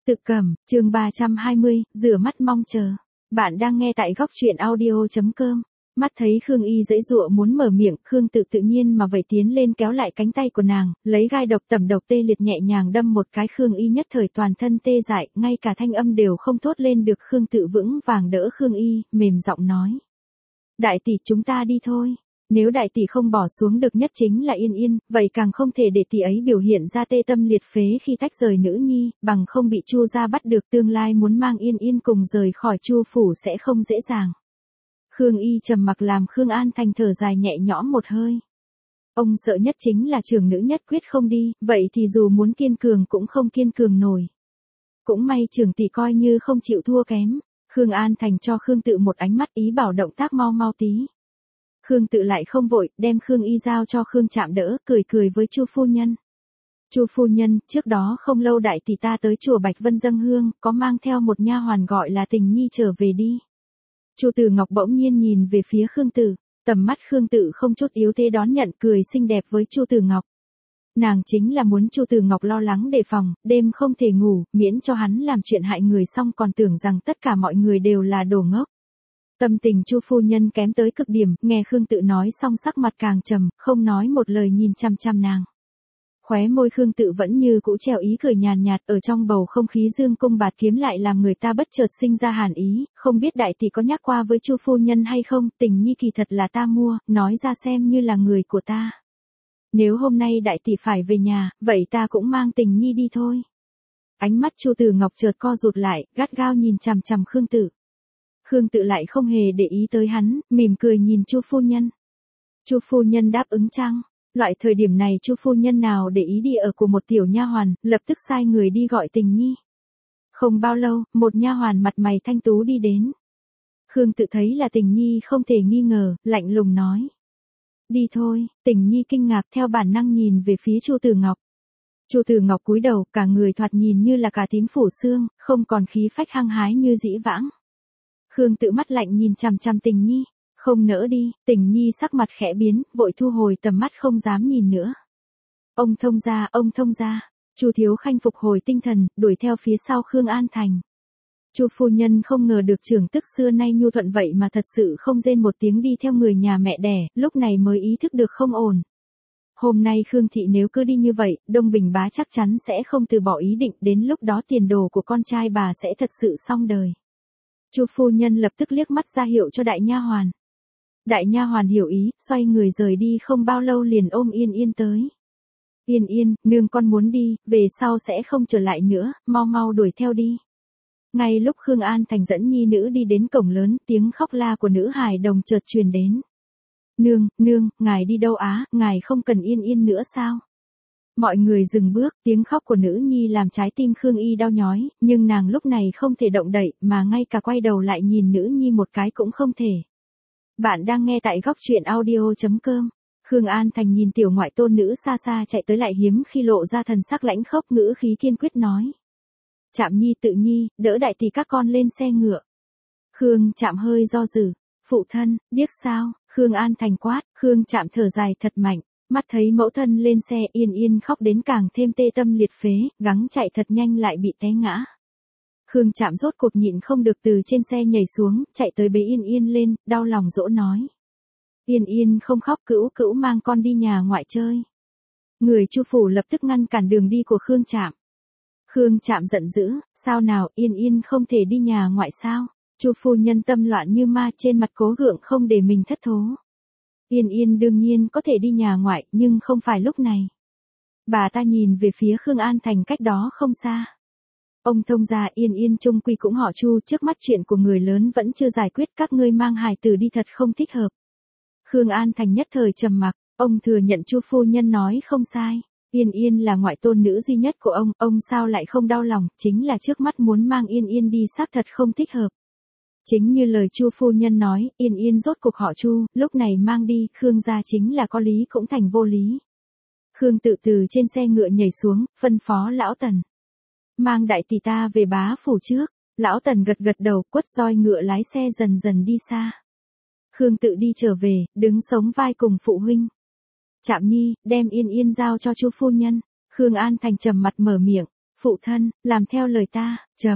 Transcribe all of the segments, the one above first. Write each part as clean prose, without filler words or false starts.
Tự Cẩm, chương 320, rửa mắt mong chờ. Bạn đang nghe tại góc truyện audio.com. Mắt thấy Khương Y giãy giụa muốn mở miệng, Khương Tự tự nhiên mà vậy tiến lên kéo lại cánh tay của nàng, lấy gai độc tẩm độc tê liệt nhẹ nhàng đâm một cái. Khương Y nhất thời toàn thân tê dại, ngay cả thanh âm đều không thốt lên được. Khương Tự vững vàng đỡ Khương Y, mềm giọng nói: "Đại tỷ, chúng ta đi thôi. Nếu đại tỷ không bỏ xuống được nhất chính là Yên Yên, vậy càng không thể để tỷ ấy biểu hiện ra tê tâm liệt phế khi tách rời nữ nhi, bằng không bị Chu gia bắt được, tương lai muốn mang Yên Yên cùng rời khỏi Chu phủ sẽ không dễ dàng." Khương Y trầm mặc làm Khương An Thành thở dài nhẹ nhõm một hơi. Ông sợ nhất chính là trưởng nữ nhất quyết không đi, vậy thì dù muốn kiên cường cũng không kiên cường nổi. Cũng may trưởng tỷ coi như không chịu thua kém. Khương An Thành cho Khương Tự một ánh mắt ý bảo động tác mau mau tí. Khương Tự lại không vội, đem Khương Y giao cho Khương Trạm đỡ, cười cười với Chu phu nhân. "Chu phu nhân, trước đó không lâu đại tỷ ta tới chùa Bạch Vân dâng hương, có mang theo một nha hoàn gọi là Tình Nhi trở về đi." Chu Từ Ngọc bỗng nhiên nhìn về phía Khương Tự, tầm mắt Khương Tự không chút yếu thế đón nhận, cười xinh đẹp với Chu Từ Ngọc. Nàng chính là muốn Chu Từ Ngọc lo lắng đề phòng, đêm không thể ngủ, miễn cho hắn làm chuyện hại người xong còn tưởng rằng tất cả mọi người đều là đồ ngốc. Tâm tình Chu phu nhân kém tới cực điểm, nghe Khương Tự nói xong sắc mặt càng trầm, không nói một lời nhìn chăm chăm nàng. Khóe môi Khương Tự vẫn như cũ treo ý cười nhàn nhạt, ở trong bầu không khí dương cung bạt kiếm lại làm người ta bất chợt sinh ra hàn ý. "Không biết đại tỷ có nhắc qua với Chu phu nhân hay không, Tình Nhi kỳ thật là ta mua, nói ra xem như là người của ta. Nếu hôm nay đại tỷ phải về nhà, vậy ta cũng mang Tình Nhi đi thôi." Ánh mắt Chu Từ Ngọc chợt co rụt lại, gắt gao nhìn chằm chằm Khương Tự. Khương Tự lại không hề để ý tới hắn, mỉm cười nhìn Chu phu nhân. Chu phu nhân đáp ứng chăng? Loại thời điểm này Chu phu nhân nào để ý đi ở của một tiểu nha hoàn, lập tức sai người đi gọi Tình Nhi. Không bao lâu, một nha hoàn mặt mày thanh tú đi đến. Khương Tự thấy là Tình Nhi không thể nghi ngờ, lạnh lùng nói: "Đi thôi." Tình Nhi kinh ngạc theo bản năng nhìn về phía Chu Từ Ngọc. Chu Từ Ngọc cúi đầu, cả người thoạt nhìn như là cà tím phủ xương, không còn khí phách hăng hái như dĩ vãng. Khương Tự mắt lạnh nhìn chằm chằm Tình Nhi, "Không nỡ đi." Tình Nhi sắc mặt khẽ biến, vội thu hồi tầm mắt không dám nhìn nữa. Ông thông gia." Chu Thiếu Khanh phục hồi tinh thần, đuổi theo phía sau Khương An Thành. Chu phu nhân không ngờ được trưởng tức xưa nay nhu thuận vậy mà thật sự không rên một tiếng đi theo người nhà mẹ đẻ, lúc này mới ý thức được không ổn. Hôm nay Khương thị nếu cứ đi như vậy, Đông Bình bá chắc chắn sẽ không từ bỏ ý định, đến lúc đó tiền đồ của con trai bà sẽ thật sự xong đời. Chu phu nhân lập tức liếc mắt ra hiệu cho đại nha hoàn. Đại nha hoàn hiểu ý, xoay người rời đi, không bao lâu liền ôm Yên Yên tới. "Yên Yên, nương con muốn đi, về sau sẽ không trở lại nữa, mau mau đuổi theo đi." Ngay lúc Khương An Thành dẫn nhi nữ đi đến cổng lớn, tiếng khóc la của nữ hài đồng chợt truyền đến. Nương, ngài đi đâu á, ngài không cần Yên Yên nữa sao?" Mọi người dừng bước, tiếng khóc của nữ nhi làm trái tim Khương Y đau nhói, nhưng nàng lúc này không thể động đậy, mà ngay cả quay đầu lại nhìn nữ nhi một cái cũng không thể. Bạn đang nghe tại góc truyện audio.com. Khương An Thành nhìn tiểu ngoại tôn nữ xa xa chạy tới lại hiếm khi lộ ra thần sắc lãnh khốc, ngữ khí kiên quyết nói: "Trạm Nhi, Tự Nhi, đỡ đại tỷ các con lên xe ngựa." Khương Trạm hơi do dự. "Phụ thân, điếc sao?" Khương An Thành quát. Khương Trạm thở dài thật mạnh. Mắt thấy mẫu thân lên xe, Yên Yên khóc đến càng thêm tê tâm liệt phế, gắng chạy thật nhanh lại bị té ngã. Khương Trạm rốt cuộc nhịn không được từ trên xe nhảy xuống, chạy tới bế Yên Yên lên, đau lòng dỗ nói: "Yên Yên không khóc, cữu mang con đi nhà ngoại chơi." Người Chu phủ lập tức ngăn cản đường đi của Khương Trạm. Khương Trạm giận dữ: "Sao nào, Yên Yên không thể đi nhà ngoại sao?" Chu phu nhân tâm loạn như ma, trên mặt cố gượng không để mình thất thố. "Yên Yên đương nhiên có thể đi nhà ngoại, nhưng không phải lúc này." Bà ta nhìn về phía Khương An Thành cách đó không xa. "Ông thông gia, Yên Yên chung quy cũng họ Chu, trước mắt chuyện của người lớn vẫn chưa giải quyết, các ngươi mang hài tử đi thật không thích hợp." Khương An Thành nhất thời trầm mặc, ông thừa nhận Chu phu nhân nói không sai. Yên Yên là ngoại tôn nữ duy nhất của ông sao lại không đau lòng, chính là trước mắt muốn mang Yên Yên đi xác thật không thích hợp. Chính như lời Chu phu nhân nói, Yên Yên rốt cuộc họ Chu, lúc này mang đi, Khương gia chính là có lý cũng thành vô lý. Khương Tự từ trên xe ngựa nhảy xuống, phân phó lão Tần: "Mang đại tỷ ta về bá phủ trước." Lão Tần gật gật đầu, quất roi ngựa lái xe dần dần đi xa. Khương Tự đi trở về, đứng sống vai cùng phụ huynh. "Trạm Nhi, đem Yên Yên giao cho Chu phu nhân." Khương An Thành trầm mặt mở miệng. Phụ thân, làm theo lời ta,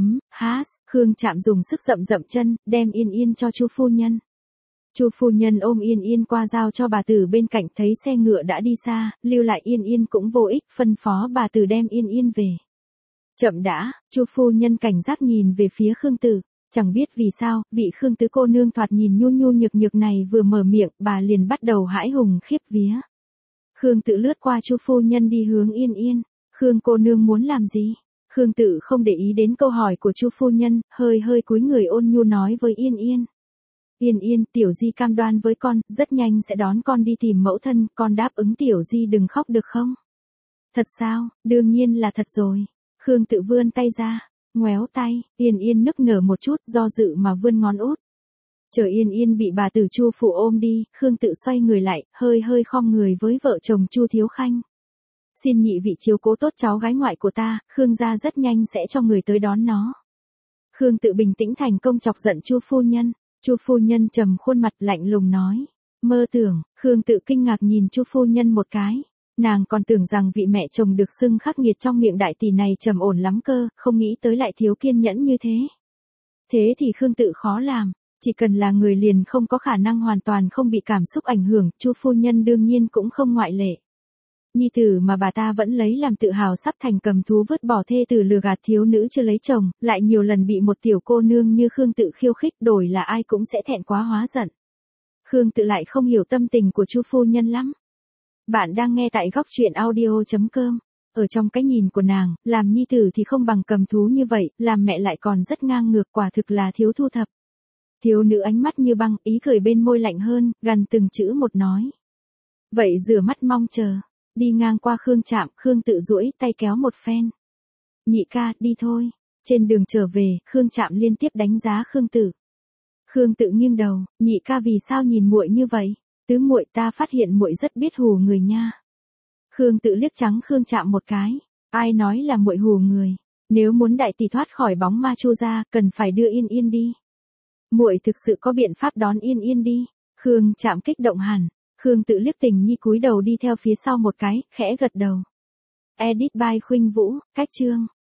Khương Trạm dùng sức dậm dậm chân, đem Yên Yên cho Chu phu nhân. Chu phu nhân ôm Yên Yên qua giao cho bà tử bên cạnh, thấy xe ngựa đã đi xa, lưu lại Yên Yên cũng vô ích, phân phó bà tử đem Yên Yên về. Chậm đã, Chu phu nhân cảnh giác nhìn về phía Khương Tử, chẳng biết vì sao, vị Khương tứ cô nương thoạt nhìn nhu nhu nhược nhược này vừa mở miệng, bà liền bắt đầu hãi hùng khiếp vía. Khương Tự lướt qua Chu phu nhân đi hướng Yên Yên, Khương cô nương muốn làm gì? Khương Tự không để ý đến câu hỏi của Chu phu nhân, hơi cúi người ôn nhu nói với Yên Yên. Yên Yên, tiểu di cam đoan với con, rất nhanh sẽ đón con đi tìm mẫu thân, con đáp ứng tiểu di đừng khóc được không? Thật sao, đương nhiên là thật rồi. Khương Tự vươn tay ra, ngoéo tay, Yên Yên nức nở một chút, do dự mà vươn ngón út. Chờ Yên Yên bị bà tử Chu phụ ôm đi, Khương Tự xoay người lại, hơi khom người với vợ chồng Chu Thiếu Khanh. Xin nhị vị chiếu cố tốt cháu gái ngoại của ta, Khương gia rất nhanh sẽ cho người tới đón nó. Khương Tự bình tĩnh thành công chọc giận Chu phu nhân. Chu phu nhân trầm khuôn mặt lạnh lùng nói. Mơ tưởng, Khương Tự kinh ngạc nhìn Chu phu nhân một cái. Nàng còn tưởng rằng vị mẹ chồng được xưng khắc nghiệt trong miệng đại tỷ này trầm ổn lắm cơ, không nghĩ tới lại thiếu kiên nhẫn như thế. Thế thì Khương Tự khó làm, chỉ cần là người liền không có khả năng hoàn toàn không bị cảm xúc ảnh hưởng, Chu phu nhân đương nhiên cũng không ngoại lệ. Nhi tử mà bà ta vẫn lấy làm tự hào sắp thành cầm thú vứt bỏ thê tử lừa gạt thiếu nữ chưa lấy chồng, lại nhiều lần bị một tiểu cô nương như Khương Tự khiêu khích, đổi là ai cũng sẽ thẹn quá hóa giận. Khương Tự lại không hiểu tâm tình của Chu phu nhân lắm. Bạn đang nghe tại góc truyện audio.com. Ở trong cái nhìn của nàng, làm nhi tử thì không bằng cầm thú như vậy, làm mẹ lại còn rất ngang ngược, quả thực là thiếu thu thập. Thiếu nữ ánh mắt như băng, ý cười bên môi lạnh hơn, gần từng chữ một nói. Vậy rửa mắt mong chờ. Đi ngang qua Khương Trạm, Khương Tự duỗi tay kéo một phen. Nhị ca, đi thôi. Trên đường trở về, Khương Trạm liên tiếp đánh giá Khương Tự. Khương Tự nghiêng đầu, nhị ca vì sao nhìn muội như vậy? Tứ muội, ta phát hiện muội rất biết hù người nha. Khương Tự liếc trắng Khương Trạm một cái. Ai nói là muội hù người? Nếu muốn đại tỷ thoát khỏi bóng ma Chu gia, cần phải đưa Yên Yên đi. Muội thực sự có biện pháp đón Yên Yên đi. Khương Trạm kích động hẳn. Khương Tự liếc Tình Nhi cúi đầu đi theo phía sau một cái, khẽ gật đầu. Edit by Khuynh Vũ, cách chương.